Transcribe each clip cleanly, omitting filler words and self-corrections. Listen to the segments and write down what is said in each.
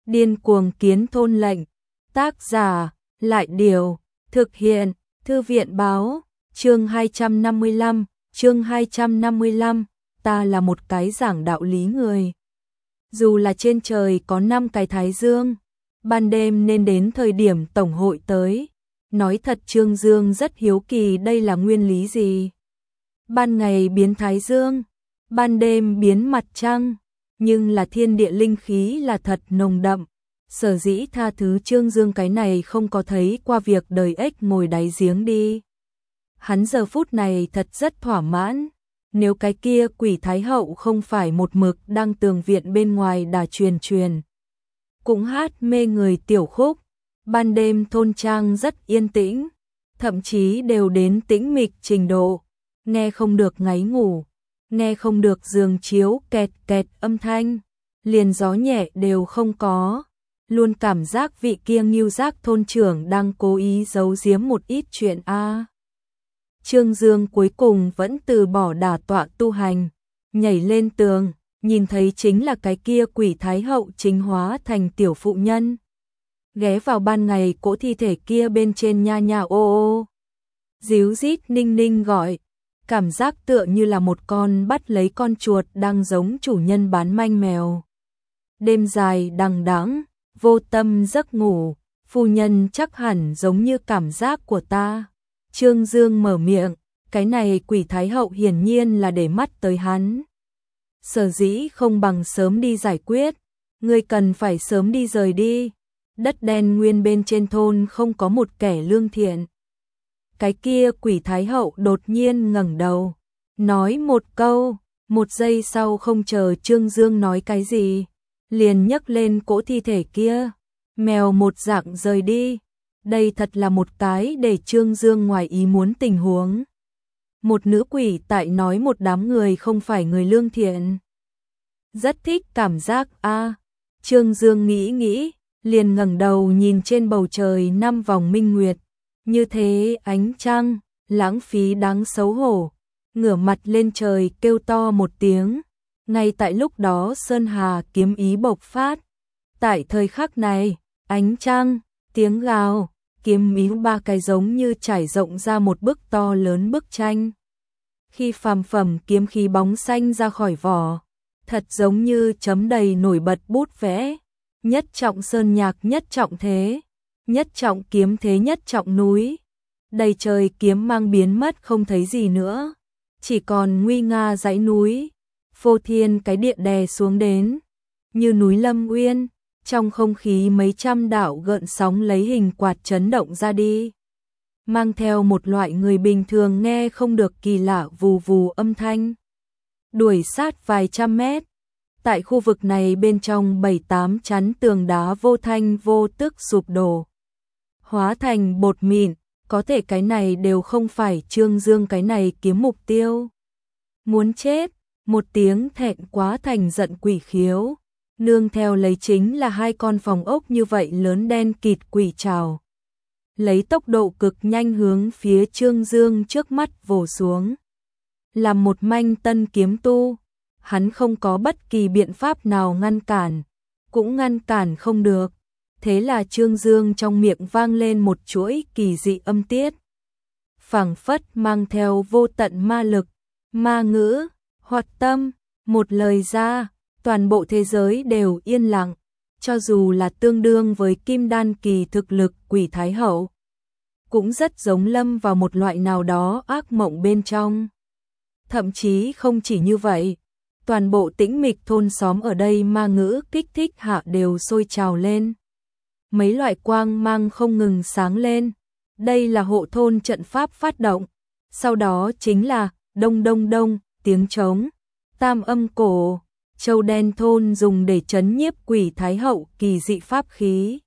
Điên cuồng kiến thôn lệnh. Tác giả, Lại Điều. Thực hiện, Thư viện Báo. Chương 255, chương 255, ta là một cái giảng đạo lý người. Dù là trên trời có 5 cái thái dương, ban đêm nên đến thời điểm tổng hội tới. Nói thật Trương Dương rất hiếu kỳ đây là nguyên lý gì. Ban ngày biến thái dương, ban đêm biến mặt trăng, nhưng là thiên địa linh khí là thật nồng đậm. Sở dĩ tha thứ Trương Dương cái này không có thấy qua việc đời ếch ngồi đáy giếng đi. Hắn giờ phút này thật rất thỏa mãn. Nếu cái kia quỷ thái hậu không phải một mực đang tường viện bên ngoài đà truyền, cũng hát mê người tiểu khúc, ban đêm thôn trang rất yên tĩnh, thậm chí đều đến tĩnh mịch trình độ, nghe không được ngáy ngủ, nghe không được giường chiếu kẹt kẹt âm thanh, liền gió nhẹ đều không có, luôn cảm giác vị kia Ngưu Giác thôn trưởng đang cố ý giấu giếm một ít chuyện a. Trương Dương cuối cùng vẫn từ bỏ đả tọa tu hành, nhảy lên tường, nhìn thấy chính là cái kia quỷ thái hậu chính hóa thành tiểu phụ nhân. Ghé vào ban ngày cỗ thi thể kia bên trên nha nha ô ô. Díu rít ninh ninh gọi, cảm giác tựa như là một con bắt lấy con chuột đang giống chủ nhân bán manh mèo. Đêm dài đằng đẵng, vô tâm giấc ngủ, phu nhân chắc hẳn giống như cảm giác của ta. Trương Dương mở miệng, cái này quỷ thái hậu hiển nhiên là để mắt tới hắn. Sở dĩ không bằng sớm đi giải quyết, ngươi cần phải sớm đi rời đi. Đất đen nguyên bên trên thôn không có một kẻ lương thiện. Cái kia quỷ thái hậu đột nhiên ngẩng đầu, nói một câu, một giây sau không chờ Trương Dương nói cái gì, liền nhấc lên cỗ thi thể kia, mèo một dạng rời đi. Đây thật là một cái để Trương Dương ngoài ý muốn tình huống. Một nữ quỷ tại nói một đám người không phải người lương thiện. Rất thích cảm giác a. Trương Dương nghĩ, liền ngẩng đầu nhìn trên bầu trời 5 vòng minh nguyệt. Như thế ánh trăng, lãng phí đáng xấu hổ. Ngửa mặt lên trời kêu to một tiếng. Ngay tại lúc đó Sơn Hà kiếm ý bộc phát. Tại thời khắc này, ánh trăng, tiếng gào, kiếm ý ba cái giống như trải rộng ra một bức to lớn bức tranh. Khi phàm phẩm kiếm khí bóng xanh ra khỏi vỏ, thật giống như chấm đầy nổi bật bút vẽ. Nhất trọng sơn nhạc nhất trọng thế, nhất trọng kiếm thế nhất trọng núi. Đầy trời kiếm mang biến mất không thấy gì nữa, chỉ còn nguy nga dãy núi. Phô thiên cái địa đè xuống đến, như núi Lâm Uyên. Trong không khí mấy trăm đạo gợn sóng lấy hình quạt chấn động ra đi, mang theo một loại người bình thường nghe không được kỳ lạ vù vù âm thanh. Đuổi sát vài trăm mét, tại khu vực này bên trong 7-8 chắn tường đá vô thanh vô tức sụp đổ, hóa thành bột mịn, có thể cái này đều không phải Trương Dương cái này kiếm mục tiêu. Muốn chết, một tiếng thẹn quá thành giận quỷ khiếu. Nương theo lấy chính là 2 con phòng ốc như vậy lớn đen kịt quỷ trảo. Lấy tốc độ cực nhanh hướng phía Trương Dương trước mắt vồ xuống. Là một manh tân kiếm tu, hắn không có bất kỳ biện pháp nào ngăn cản, cũng ngăn cản không được. Thế là Trương Dương trong miệng vang lên một chuỗi kỳ dị âm tiết. Phảng phất mang theo vô tận ma lực, ma ngữ, hoạt tâm, một lời ra. Toàn bộ thế giới đều yên lặng, cho dù là tương đương với kim đan kỳ thực lực quỷ thái hậu, cũng rất giống lâm vào một loại nào đó ác mộng bên trong. Thậm chí không chỉ như vậy, toàn bộ tĩnh mịch thôn xóm ở đây ma ngữ kích thích hạ đều sôi trào lên. Mấy loại quang mang không ngừng sáng lên, đây là hộ thôn trận pháp phát động, sau đó chính là đông đông đông, tiếng trống, tam âm cổ. Châu đen thôn dùng để trấn nhiếp quỷ thái hậu kỳ dị pháp khí.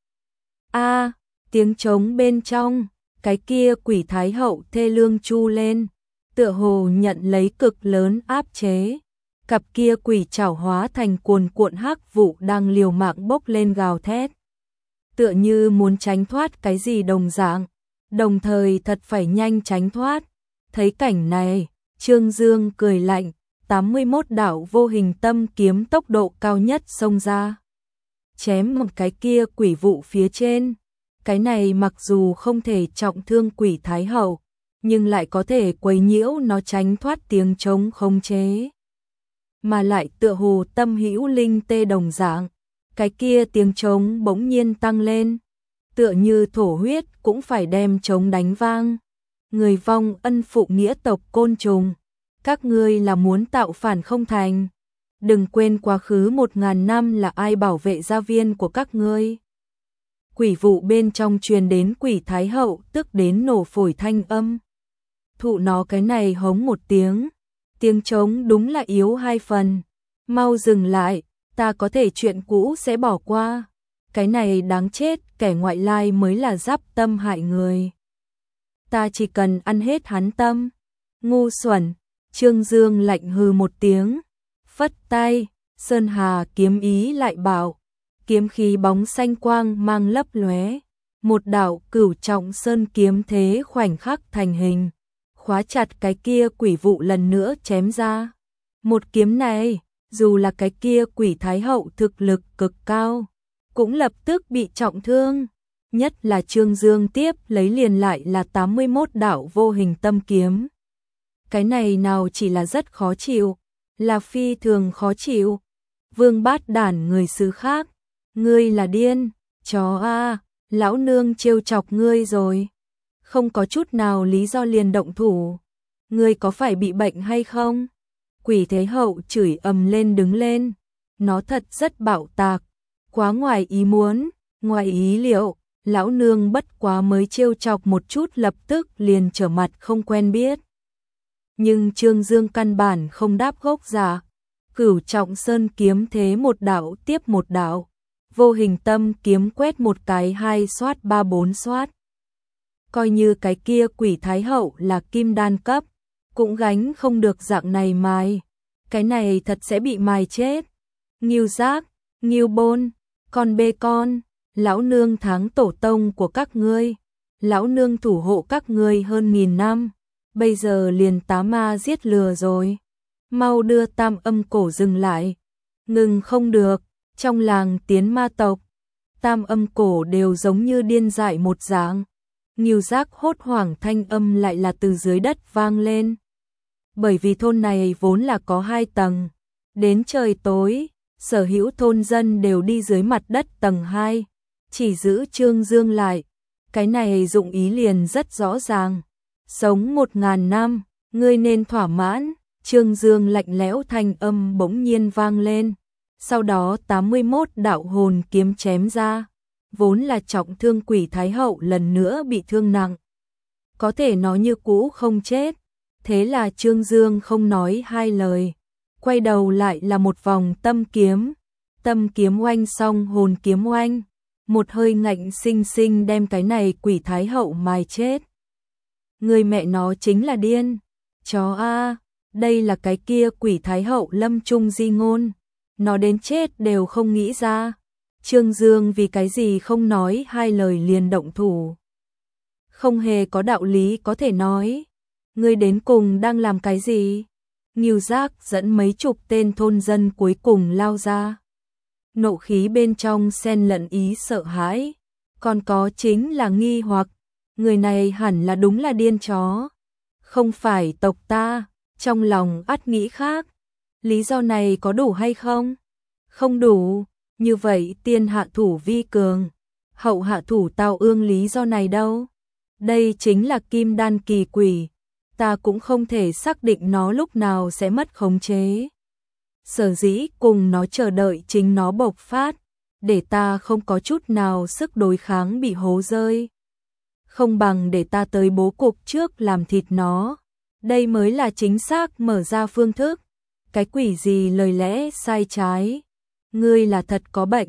A, tiếng trống bên trong, cái kia quỷ thái hậu thê lương chu lên, tựa hồ nhận lấy cực lớn áp chế. Cặp kia quỷ chảo hóa thành cuồn cuộn hắc vụ đang liều mạng bốc lên gào thét. Tựa như muốn tránh thoát cái gì đồng dạng, đồng thời thật phải nhanh tránh thoát. Thấy cảnh này, Trương Dương cười lạnh. 81 đạo vô hình tâm kiếm tốc độ cao nhất xông ra. chém một cái kia quỷ vụ phía trên. Cái này mặc dù không thể trọng thương quỷ thái hậu, nhưng lại có thể quấy nhiễu nó tránh thoát tiếng trống khống chế. Mà lại tựa hồ tâm hữu linh tê đồng dạng, cái kia tiếng trống bỗng nhiên tăng lên, tựa như thổ huyết cũng phải đem trống đánh vang. Người vong ân phụ nghĩa tộc côn trùng, các ngươi là muốn tạo phản không thành? Đừng quên quá khứ 1000 năm là ai bảo vệ gia viên của các ngươi. Quỷ vụ bên trong truyền đến quỷ thái hậu tức đến nổ phổi thanh âm. Thụ nó cái này hống một tiếng, tiếng trống đúng là yếu 2 phần. Mau dừng lại, ta có thể chuyện cũ sẽ bỏ qua. Cái này đáng chết, kẻ ngoại lai mới là giáp tâm hại người. Ta chỉ cần ăn hết hắn tâm. Ngu xuẩn, Trương Dương lạnh hừ một tiếng, phất tay, Sơn Hà kiếm ý lại bảo, kiếm khí bóng xanh quang mang lấp lóe, một đạo cửu trọng sơn kiếm thế khoảnh khắc thành hình, khóa chặt cái kia quỷ vụ lần nữa chém ra. Một kiếm này, dù là cái kia quỷ thái hậu thực lực cực cao, cũng lập tức bị trọng thương. Nhất là Trương Dương tiếp lấy liền lại là 81 đạo vô hình tâm kiếm. Cái này nào chỉ là rất khó chịu, là phi thường khó chịu. Vương Bát Đản người xứ khác, ngươi là điên, chó a, lão nương trêu chọc ngươi rồi. Không có chút nào lý do liền động thủ. Ngươi có phải bị bệnh hay không? Quỷ Thế Hậu chửi ầm lên đứng lên. Nó thật rất bạo tạc, quá ngoài ý muốn, ngoài ý liệu. Lão nương bất quá mới trêu chọc một chút lập tức liền trở mặt không quen biết. Nhưng Trương Dương căn bản không đáp gốc giả. Cửu trọng sơn kiếm thế một đạo tiếp một đạo. Vô hình tâm kiếm quét một cái 2 xoát 3 4 xoát. Coi như cái kia quỷ thái hậu là kim đan cấp, cũng gánh không được dạng này mài. Cái này thật sẽ bị mài chết. Ngưu giác, ngưu bôn, con bê con. Lão nương tháng tổ tông của các ngươi, lão nương thủ hộ các ngươi hơn 1000 năm, bây giờ liền tá ma giết lừa rồi. Mau đưa Tam Âm Cổ dừng lại. Ngừng không được, trong làng Tiến Ma tộc, Tam Âm Cổ đều giống như điên dại một dạng. Ngưu giác hốt hoảng thanh âm lại là từ dưới đất vang lên. Bởi vì thôn này vốn là có 2 tầng, đến trời tối, sở hữu thôn dân đều đi dưới mặt đất tầng 2. Chỉ giữ Trương Dương lại, cái này dụng ý liền rất rõ ràng. Sống 1000 năm, ngươi nên thỏa mãn. Trương Dương lạnh lẽo thanh âm bỗng nhiên vang lên. Sau đó 81 đạo hồn kiếm chém ra. Vốn là trọng thương quỷ thái hậu lần nữa bị thương nặng. Có thể nó như cũ không chết. Thế là Trương Dương không nói 2 lời. Quay đầu lại là một vòng tâm kiếm. Tâm kiếm oanh xong hồn kiếm oanh. Một hơi ngạnh sinh sinh đem cái này quỷ thái hậu mài chết. Người mẹ nó chính là điên. Chó a, đây là cái kia quỷ thái hậu lâm trung di ngôn. Nó đến chết đều không nghĩ ra. Trương Dương vì cái gì không nói 2 lời liền động thủ. Không hề có đạo lý có thể nói. Ngươi đến cùng đang làm cái gì? Ngưu giác dẫn mấy chục tên thôn dân cuối cùng lao ra. Nộ khí bên trong xen lẫn ý sợ hãi, còn có chính là nghi hoặc, người này hẳn là đúng là điên chó, không phải tộc ta, trong lòng ắt nghĩ khác. Lý do này có đủ hay không? Không đủ, như vậy tiên hạ thủ vi cường, hậu hạ thủ tào ương lý do này đâu? Đây chính là kim đan kỳ quỷ, ta cũng không thể xác định nó lúc nào sẽ mất khống chế. Sở dĩ cùng nó chờ đợi chính nó bộc phát, để ta không có chút nào sức đối kháng bị hố rơi. Không bằng để ta tới bố cục trước làm thịt nó. Đây mới là chính xác mở ra phương thức. Cái quỷ gì lời lẽ sai trái. Ngươi là thật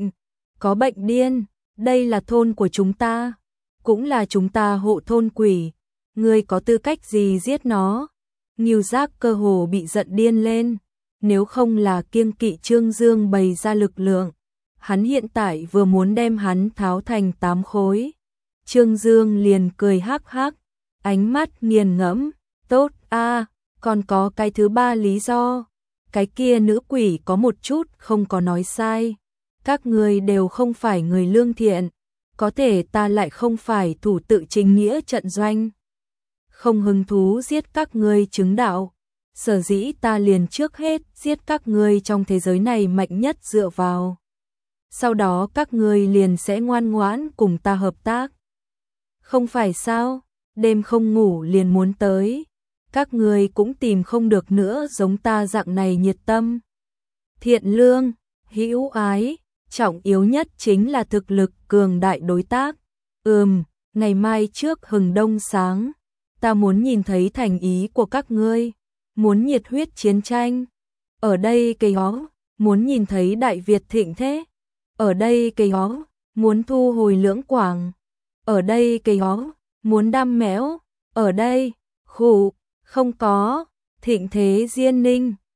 có bệnh điên. Đây là thôn của chúng ta, cũng là chúng ta hộ thôn quỷ. Ngươi có tư cách gì giết nó? Ngưu giác cơ hồ bị giận điên lên. Nếu không là kiêng kỵ Trương Dương bày ra lực lượng, hắn hiện tại vừa muốn đem hắn tháo thành 8 khối. Trương Dương liền cười hắc hắc, ánh mắt nghiền ngẫm, tốt a, còn có cái thứ 3 lý do. Cái kia nữ quỷ có một chút không có nói sai. các ngươi đều không phải người lương thiện, có thể ta lại không phải thủ tự chính nghĩa trận doanh. Không hứng thú giết các ngươi chứng đạo, sở dĩ ta liền trước hết giết các ngươi trong thế giới này mạnh nhất dựa vào. Sau đó các ngươi liền sẽ ngoan ngoãn cùng ta hợp tác. Không phải sao, đêm không ngủ liền muốn tới, các ngươi cũng tìm không được nữa giống ta dạng này nhiệt tâm, thiện lương, hữu ái, trọng yếu nhất chính là thực lực cường đại đối tác. Ngày mai trước hừng đông sáng, ta muốn nhìn thấy thành ý của các ngươi, muốn nhiệt huyết chiến tranh. Ở đây cây ó, muốn nhìn thấy Đại Việt thịnh thế. Ở đây cây ó, muốn thu hồi Lưỡng Quảng. Ở đây cây ó, muốn đam mẽo. Ở đây, khụ, không có, thịnh thế Diên Ninh.